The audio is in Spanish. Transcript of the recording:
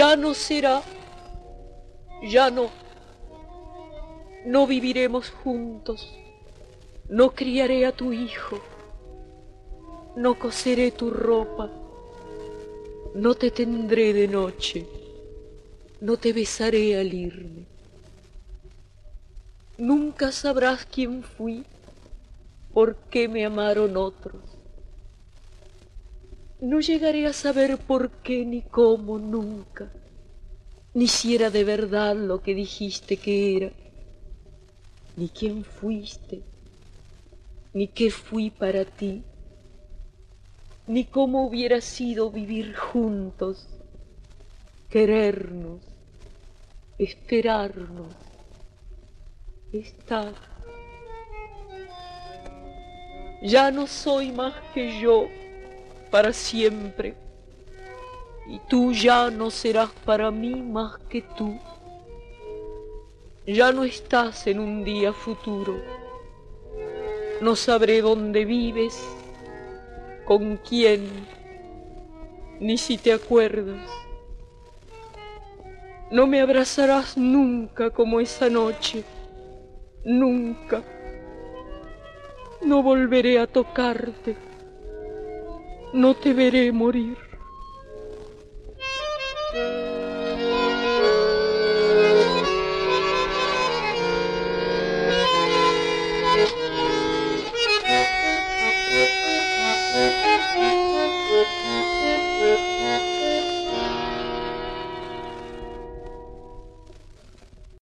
Ya no será, ya no. No viviremos juntos, no criaré a tu hijo, no coseré tu ropa, no te tendré de noche, no te besaré al irme. Nunca sabrás quién fui, por qué me amaron otros. No llegaré a saber por qué ni cómo nunca, ni si era de verdad lo que dijiste que era, ni quién fuiste, ni qué fui para ti, ni cómo hubiera sido vivir juntos, querernos, esperarnos, estar. Ya no soy más que yo para siempre, y tú ya no serás para mí más que tú. Ya no estás en un día futuro, no sabré dónde vives, con quién, ni si te acuerdas. No me abrazarás nunca como esa noche, nunca. No volveré a tocarte, no te veré morir.